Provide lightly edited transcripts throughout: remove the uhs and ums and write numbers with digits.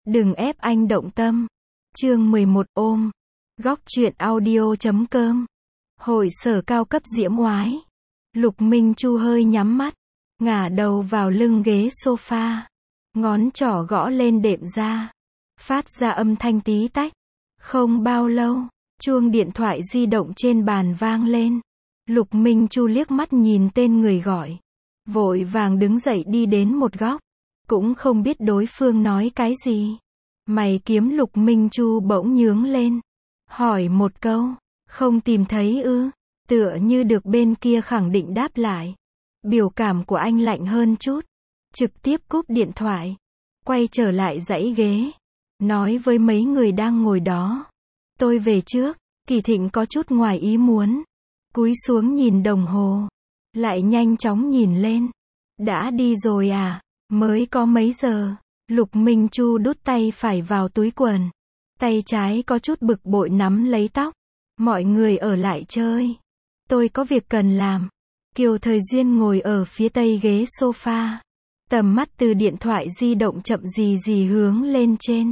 Đừng ép anh động tâm. Chương 11 ôm. Góc truyện audio.com. Hội sở cao cấp diễm oái. Lục Minh Chu hơi nhắm mắt, ngả đầu vào lưng ghế sofa. Ngón trỏ gõ lên đệm da, phát ra âm thanh tí tách. Không bao lâu, chuông điện thoại di động trên bàn vang lên. Lục Minh Chu liếc mắt nhìn tên người gọi, vội vàng đứng dậy đi đến một góc. Cũng không biết đối phương nói cái gì. Mày kiếm Lục Minh Chu bỗng nhướng lên, hỏi một câu, không tìm thấy ư? Tựa như được bên kia khẳng định đáp lại. Biểu cảm của anh lạnh hơn chút, trực tiếp cúp điện thoại, quay trở lại dãy ghế, nói với mấy người đang ngồi đó, tôi về trước. Kỳ Thịnh có chút ngoài ý muốn, cúi xuống nhìn đồng hồ, lại nhanh chóng nhìn lên. Đã đi rồi à? Mới có mấy giờ? Lục Minh Chu đút tay phải vào túi quần, tay trái có chút bực bội nắm lấy tóc. Mọi người ở lại chơi, tôi có việc cần làm. Kiều Thời Duyên ngồi ở phía tây ghế sofa, tầm mắt từ điện thoại di động chậm gì hướng lên trên.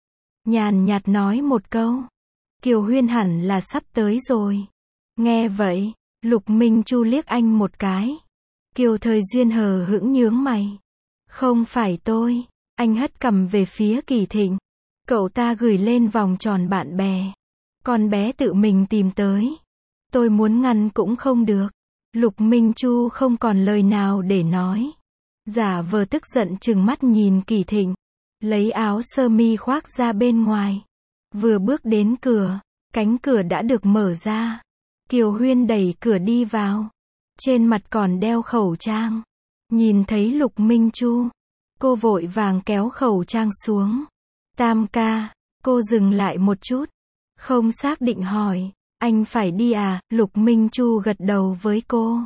Nhàn nhạt nói một câu, Kiều Huyên hẳn là sắp tới rồi. Nghe vậy, Lục Minh Chu liếc anh một cái. Kiều Thời Duyên hờ hững nhướng mày. Không phải tôi. Anh hất cằm về phía Kỳ Thịnh. Cậu ta gửi lên vòng tròn bạn bè. Con bé tự mình tìm tới. Tôi muốn ngăn cũng không được. Lục Minh Chu không còn lời nào để nói. Giả vờ tức giận trừng mắt nhìn Kỳ Thịnh. Lấy áo sơ mi khoác ra bên ngoài. Vừa bước đến cửa, cánh cửa đã được mở ra. Kiều Huyên đẩy cửa đi vào. Trên mặt còn đeo khẩu trang. Nhìn thấy Lục Minh Chu, cô vội vàng kéo khẩu trang xuống. Tam ca, cô dừng lại một chút. Không xác định hỏi, anh phải đi à? Lục Minh Chu gật đầu với cô.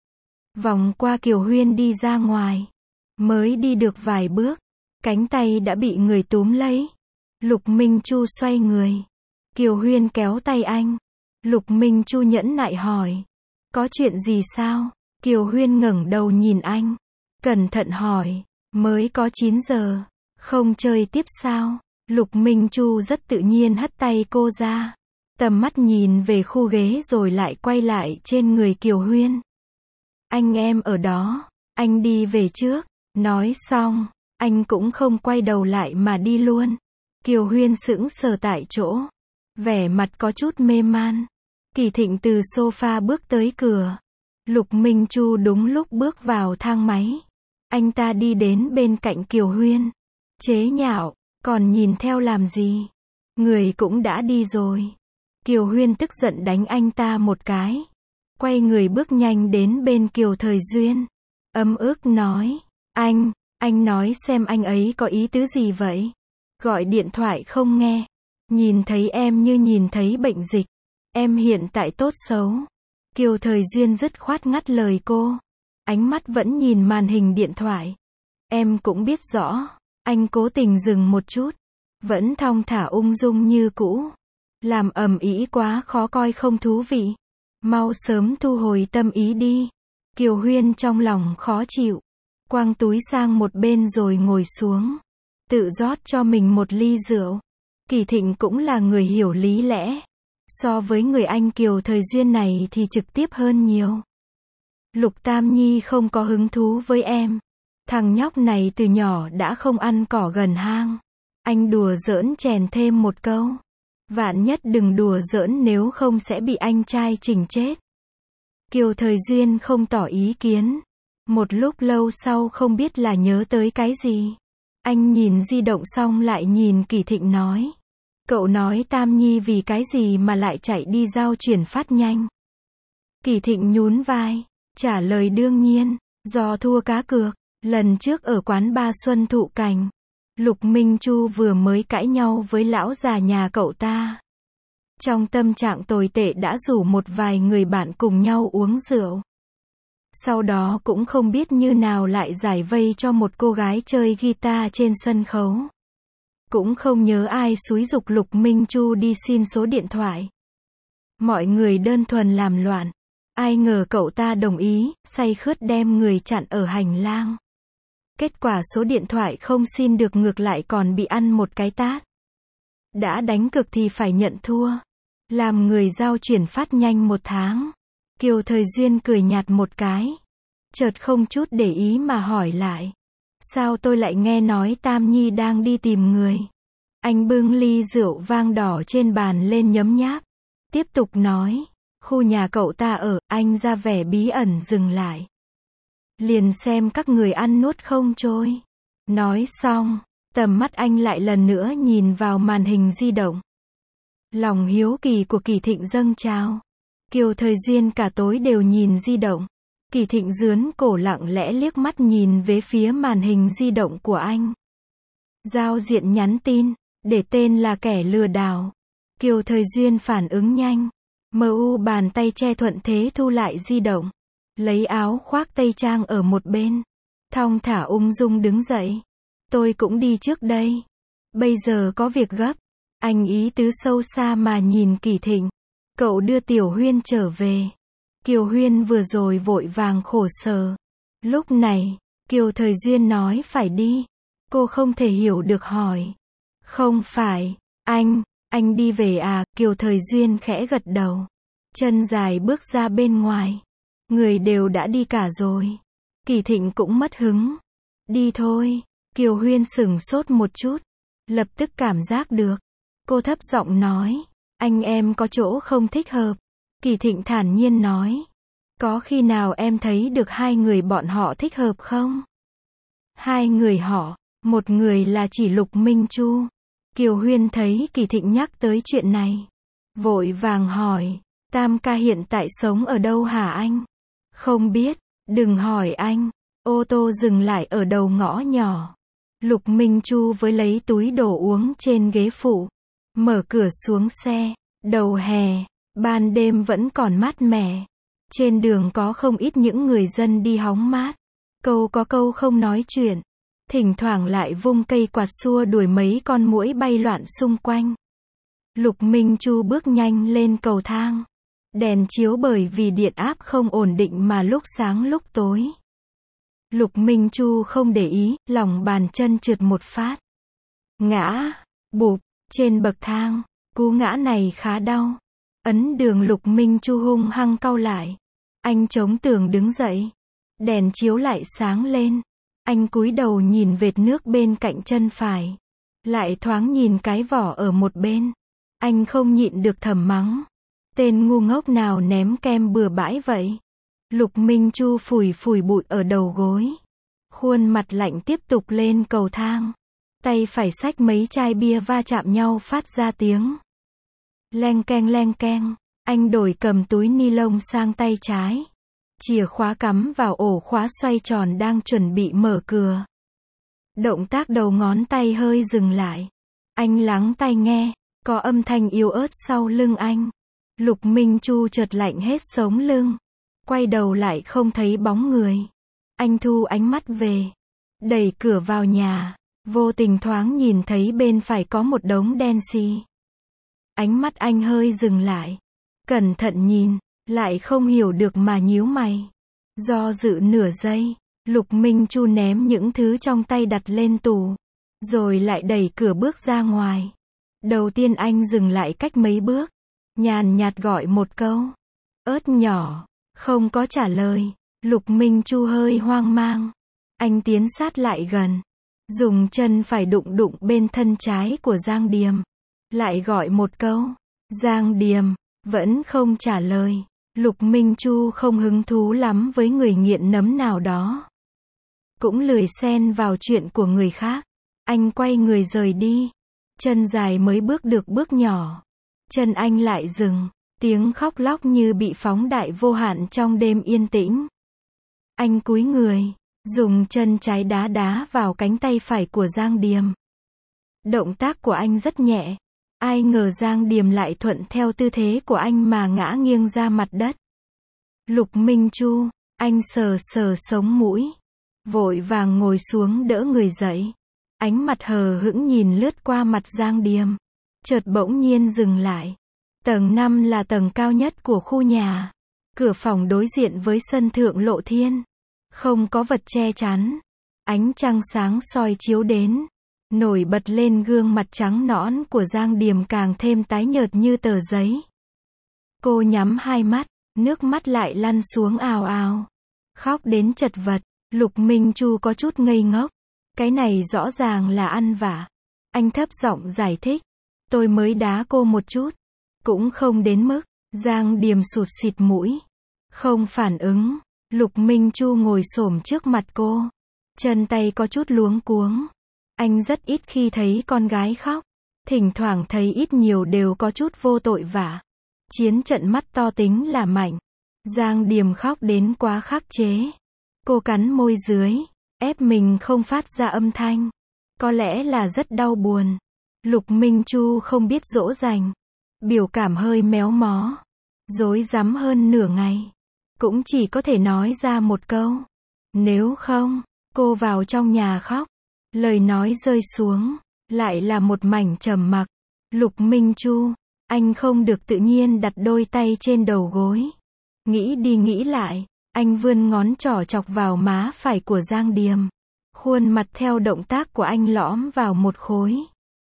Vòng qua Kiều Huyên đi ra ngoài. Mới đi được vài bước, cánh tay đã bị người túm lấy. Lục Minh Chu xoay người. Kiều Huyên kéo tay anh. Lục Minh Chu nhẫn nại hỏi, có chuyện gì sao? Kiều Huyên ngẩng đầu nhìn anh, cẩn thận hỏi, mới có 9 giờ, không chơi tiếp sao? Lục Minh Chu rất tự nhiên hất tay cô ra, tầm mắt nhìn về khu ghế rồi lại quay lại trên người Kiều Huyên. Anh em ở đó, anh đi về trước. Nói xong, anh cũng không quay đầu lại mà đi luôn. Kiều Huyên sững sờ tại chỗ, vẻ mặt có chút mê man. Kỳ Thịnh từ sofa bước tới cửa. Lục Minh Chu đúng lúc bước vào thang máy. Anh ta đi đến bên cạnh Kiều Huyên, chế nhạo, còn nhìn theo làm gì? Người cũng đã đi rồi. Kiều Huyên tức giận đánh anh ta một cái, quay người bước nhanh đến bên Kiều Thời Duyên, ấm ức nói, anh nói xem anh ấy có ý tứ gì vậy? Gọi điện thoại không nghe, nhìn thấy em như nhìn thấy bệnh dịch. Em hiện tại tốt xấu. Kiều Thời Duyên dứt khoát ngắt lời cô, ánh mắt vẫn nhìn màn hình điện thoại. Em cũng biết rõ, anh cố tình dừng một chút, vẫn thong thả ung dung như cũ. Làm ầm ĩ quá khó coi không thú vị. Mau sớm thu hồi tâm ý đi. Kiều Huyên trong lòng khó chịu, quăng túi sang một bên rồi ngồi xuống, tự rót cho mình một ly rượu. Kỳ Thịnh cũng là người hiểu lý lẽ. So với người anh Kiều Thời Duyên này thì trực tiếp hơn nhiều. Lục Tam Nhi không có hứng thú với em. Thằng nhóc này từ nhỏ đã không ăn cỏ gần hang. Anh đùa giỡn chèn thêm một câu. Vạn nhất đừng đùa giỡn nếu không sẽ bị anh trai chỉnh chết. Kiều Thời Duyên không tỏ ý kiến. Một lúc lâu sau không biết là nhớ tới cái gì. Anh nhìn di động xong lại nhìn Kỳ Thịnh nói. Cậu nói Tam Nhi vì cái gì mà lại chạy đi giao chuyển phát nhanh? Kỳ Thịnh nhún vai, trả lời đương nhiên, do thua cá cược. Lần trước ở quán ba Xuân Thụ Cảnh, Lục Minh Chu vừa mới cãi nhau với lão già nhà cậu ta. Trong tâm trạng tồi tệ đã rủ một vài người bạn cùng nhau uống rượu. Sau đó cũng không biết như nào lại giải vây cho một cô gái chơi guitar trên sân khấu. Cũng không nhớ ai xúi giục Lục Minh Chu đi xin số điện thoại. Mọi người đơn thuần làm loạn. Ai ngờ cậu ta đồng ý, say khướt đem người chặn ở hành lang. Kết quả số điện thoại không xin được ngược lại còn bị ăn một cái tát. Đã đánh cược thì phải nhận thua. Làm người giao chuyển phát nhanh 1 tháng. Kiều Thời Duyên cười nhạt một cái. Chợt không chút để ý mà hỏi lại. Sao tôi lại nghe nói Tam Nhi đang đi tìm người? Anh bưng ly rượu vang đỏ trên bàn lên nhấm nháp. Tiếp tục nói. Khu nhà cậu ta ở, anh ra vẻ bí ẩn dừng lại. Liền xem các người ăn nuốt không trôi. Nói xong, tầm mắt anh lại lần nữa nhìn vào màn hình di động. Lòng hiếu kỳ của Kỳ Thịnh dâng trào. Kiều Thời Duyên cả tối đều nhìn di động. Kỳ Thịnh dướn cổ lặng lẽ liếc mắt nhìn về phía màn hình di động của anh. Giao diện nhắn tin, để tên là kẻ lừa đảo. Kiều Thời Duyên phản ứng nhanh. Bàn tay che thuận thế thu lại di động. Lấy áo khoác tây trang ở một bên. Thong thả ung dung đứng dậy. Tôi cũng đi trước đây. Bây giờ có việc gấp. Anh ý tứ sâu xa mà nhìn Kỳ Thịnh. Cậu đưa Tiểu Huyên trở về. Kiều Huyên vừa rồi vội vàng khổ sở. Lúc này, Kiều Thời Duyên nói phải đi. Cô không thể hiểu được hỏi. Không phải, anh đi về à? Kiều Thời Duyên khẽ gật đầu. Chân dài bước ra bên ngoài. Người đều đã đi cả rồi. Kỳ Thịnh cũng mất hứng. Đi thôi. Kiều Huyên sửng sốt một chút. Lập tức cảm giác được. Cô thấp giọng nói. Anh em có chỗ không thích hợp. Kỳ Thịnh thản nhiên nói. Có khi nào em thấy được hai người bọn họ thích hợp không? Hai người họ, một người là chỉ Lục Minh Chu. Kiều Huyên thấy Kỳ Thịnh nhắc tới chuyện này. Vội vàng hỏi. Tam ca hiện tại sống ở đâu hả anh? Không biết, đừng hỏi anh. Ô tô dừng lại ở đầu ngõ nhỏ. Lục Minh Chu với lấy túi đồ uống trên ghế phụ. Mở cửa xuống xe. Đầu hè, ban đêm vẫn còn mát mẻ. Trên đường có không ít những người dân đi hóng mát. Câu có câu không nói chuyện. Thỉnh thoảng lại vung cây quạt xua đuổi mấy con muỗi bay loạn xung quanh. Lục Minh Chu bước nhanh lên cầu thang. Đèn chiếu bởi vì điện áp không ổn định mà lúc sáng lúc tối. Lục Minh Chu không để ý, lòng bàn chân trượt một phát. Ngã, bụp, trên bậc thang. Cú ngã này khá đau. Ấn đường Lục Minh Chu hung hăng cau lại. Anh chống tường đứng dậy. Đèn chiếu lại sáng lên. Anh cúi đầu nhìn vệt nước bên cạnh chân phải. Lại thoáng nhìn cái vỏ ở một bên. Anh không nhịn được thầm mắng. Tên ngu ngốc nào ném kem bừa bãi vậy? Lục Minh Chu phủi phủi bụi ở đầu gối. Khuôn mặt lạnh tiếp tục lên cầu thang. Tay phải xách mấy chai bia va chạm nhau phát ra tiếng. Leng keng, anh đổi cầm túi ni lông sang tay trái. Chìa khóa cắm vào ổ khóa xoay tròn đang chuẩn bị mở cửa. Động tác đầu ngón tay hơi dừng lại. Anh lắng tai nghe, có âm thanh yếu ớt sau lưng anh. Lục Minh Chu chợt lạnh hết sống lưng. Quay đầu lại không thấy bóng người. Anh thu ánh mắt về. Đẩy cửa vào nhà. Vô tình thoáng nhìn thấy bên phải có một đống đen xì. Ánh mắt anh hơi dừng lại. Cẩn thận nhìn, lại không hiểu được mà nhíu mày. Do dự nửa giây, Lục Minh Chu ném những thứ trong tay đặt lên tủ. Rồi lại đẩy cửa bước ra ngoài. Đầu tiên anh dừng lại cách mấy bước. Nhàn nhạt gọi một câu. Ớt nhỏ. Không có trả lời. Lục Minh Chu hơi hoang mang. Anh tiến sát lại gần. Dùng chân phải đụng đụng bên thân trái của Giang Điềm. Lại gọi một câu. Giang Điềm. Vẫn không trả lời. Lục Minh Chu không hứng thú lắm với người nghiện nấm nào đó. Cũng lười xen vào chuyện của người khác. Anh quay người rời đi. Chân dài mới bước được bước nhỏ. Chân anh lại dừng. Tiếng khóc lóc như bị phóng đại vô hạn trong đêm yên tĩnh. Anh cúi người. Dùng chân trái đá đá vào cánh tay phải của Giang Điềm. Động tác của anh rất nhẹ. Ai ngờ Giang Điềm lại thuận theo tư thế của anh mà ngã nghiêng ra mặt đất. Lục Minh Chu, anh sờ sờ sống mũi. Vội vàng ngồi xuống đỡ người dậy. Ánh mặt hờ hững nhìn lướt qua mặt Giang Điềm. Chợt bỗng nhiên dừng lại. Tầng 5 là tầng cao nhất của khu nhà. Cửa phòng đối diện với sân thượng lộ thiên. Không có vật che chắn. Ánh trăng sáng soi chiếu đến, nổi bật lên gương mặt trắng nõn của Giang Điềm càng thêm tái nhợt như tờ giấy. Cô nhắm hai mắt, nước mắt lại lăn xuống ào ào. Khóc đến chật vật, Lục Minh Chu có chút ngây ngốc. Cái này rõ ràng là ăn vạ. Anh thấp giọng giải thích. Tôi mới đá cô một chút. Cũng không đến mức. Giang Điềm sụt sịt mũi. Không phản ứng. Lục Minh Chu ngồi xổm trước mặt cô. Chân tay có chút luống cuống. Anh rất ít khi thấy con gái khóc. Thỉnh thoảng thấy ít nhiều đều có chút vô tội vạ. Chiến trận mắt to tính là mạnh. Giang Điềm khóc đến quá khắc chế. Cô cắn môi dưới, ép mình không phát ra âm thanh. Có lẽ là rất đau buồn. Lục Minh Chu không biết dỗ dành. Biểu cảm hơi méo mó. Rối rắm hơn nửa ngày. Cũng chỉ có thể nói ra một câu. Nếu không, cô vào trong nhà khóc. Lời nói rơi xuống, lại là một mảnh trầm mặc. Lục Minh Chu, anh không được tự nhiên đặt đôi tay trên đầu gối. Nghĩ đi nghĩ lại, anh vươn ngón trỏ chọc vào má phải của Giang Điềm. Khuôn mặt theo động tác của anh lõm vào một khối.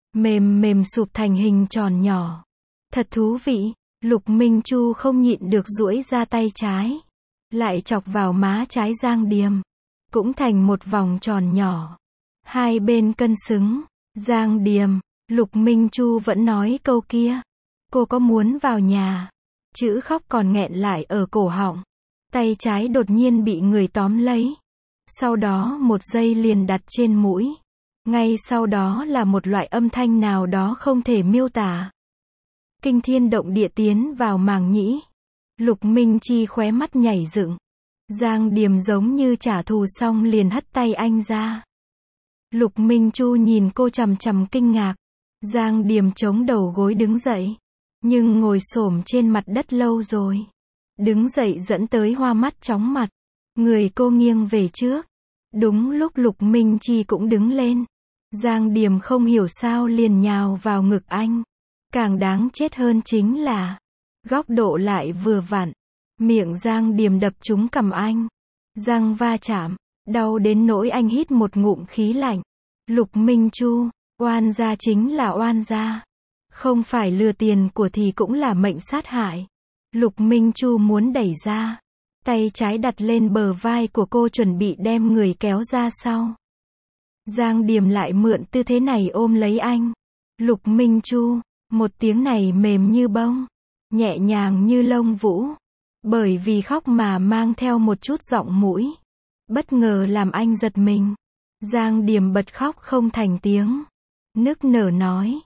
Mềm mềm sụp thành hình tròn nhỏ. Thật thú vị, Lục Minh Chu không nhịn được duỗi ra tay trái. Lại chọc vào má trái Giang Điềm. Cũng thành một vòng tròn nhỏ. Hai bên cân xứng. Giang Điềm, Lục Minh Chu vẫn nói câu kia. Cô có muốn vào nhà? Chữ khóc còn nghẹn lại ở cổ họng. Tay trái đột nhiên bị người tóm lấy. Sau đó một giây liền đặt trên mũi. Ngay sau đó là một loại âm thanh nào đó không thể miêu tả. Kinh thiên động địa tiến vào màng nhĩ. Lục Minh Chi khóe mắt nhảy dựng. Giang Điềm giống như trả thù xong liền hất tay anh ra. Lục Minh Chu nhìn cô chằm chằm kinh ngạc. Giang Điềm chống đầu gối đứng dậy. Nhưng ngồi xổm trên mặt đất lâu rồi. Đứng dậy dẫn tới hoa mắt chóng mặt. Người cô nghiêng về trước. Đúng lúc Lục Minh Chi cũng đứng lên. Giang Điềm không hiểu sao liền nhào vào ngực anh. Càng đáng chết hơn chính là góc độ lại vừa vặn. Miệng Giang Điềm đập trúng cằm anh. Răng va chạm. Đau đến nỗi anh hít một ngụm khí lạnh. Lục Minh Chu, oan gia chính là oan gia. Không phải lừa tiền của thì cũng là mệnh sát hại. Lục Minh Chu muốn đẩy ra. Tay trái đặt lên bờ vai của cô chuẩn bị đem người kéo ra sau. Giang Điềm lại mượn tư thế này ôm lấy anh. Lục Minh Chu, một tiếng này mềm như bông. Nhẹ nhàng như lông vũ. Bởi vì khóc mà mang theo một chút giọng mũi. Bất ngờ làm anh giật mình. Giang Điềm bật khóc không thành tiếng. Nức nở nói.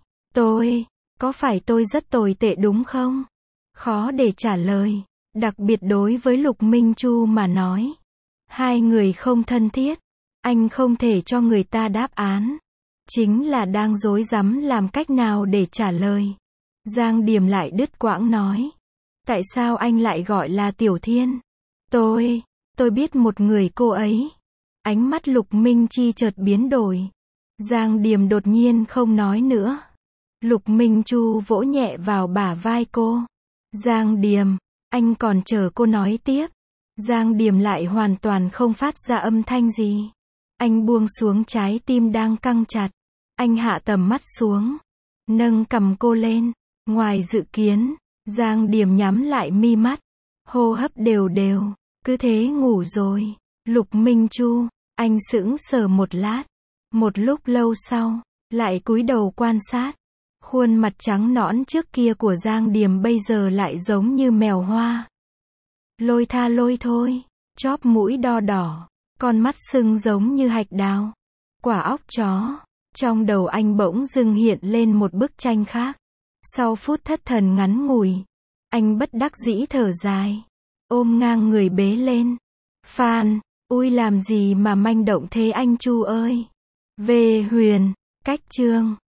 Có phải tôi rất tồi tệ đúng không? Khó để trả lời. Đặc biệt đối với Lục Minh Chu mà nói. Hai người không thân thiết. Anh không thể cho người ta đáp án. Chính là đang rối rắm làm cách nào để trả lời. Giang Điềm lại đứt quãng nói. Tại sao anh lại gọi là Tiểu Thiên? Tôi biết một người cô ấy. Ánh mắt Lục Minh Chi chợt biến đổi. Giang Điềm đột nhiên không nói nữa. Lục Minh Chu vỗ nhẹ vào bả vai cô. Giang Điềm, anh còn chờ cô nói tiếp. Giang Điềm lại hoàn toàn không phát ra âm thanh gì. Anh buông xuống trái tim đang căng chặt. Anh hạ tầm mắt xuống. Nâng cầm cô lên. Ngoài dự kiến, Giang Điềm nhắm lại mi mắt. Hô hấp đều đều. Cứ thế ngủ rồi. Lục Minh Chu, anh sững sờ một lát. Một lúc lâu sau, lại cúi đầu quan sát. Khuôn mặt trắng nõn trước kia của Giang Điềm bây giờ lại giống như mèo hoa. Lôi tha lôi thôi. Chóp mũi đo đỏ. Con mắt sưng giống như hạch đào. Quả óc chó. Trong đầu anh bỗng dưng hiện lên một bức tranh khác. Sau phút thất thần ngắn ngủi, anh bất đắc dĩ thở dài. Ôm ngang người bế lên. Phan, ui làm gì mà manh động thế anh Chu ơi. Về Huyền, cách chương.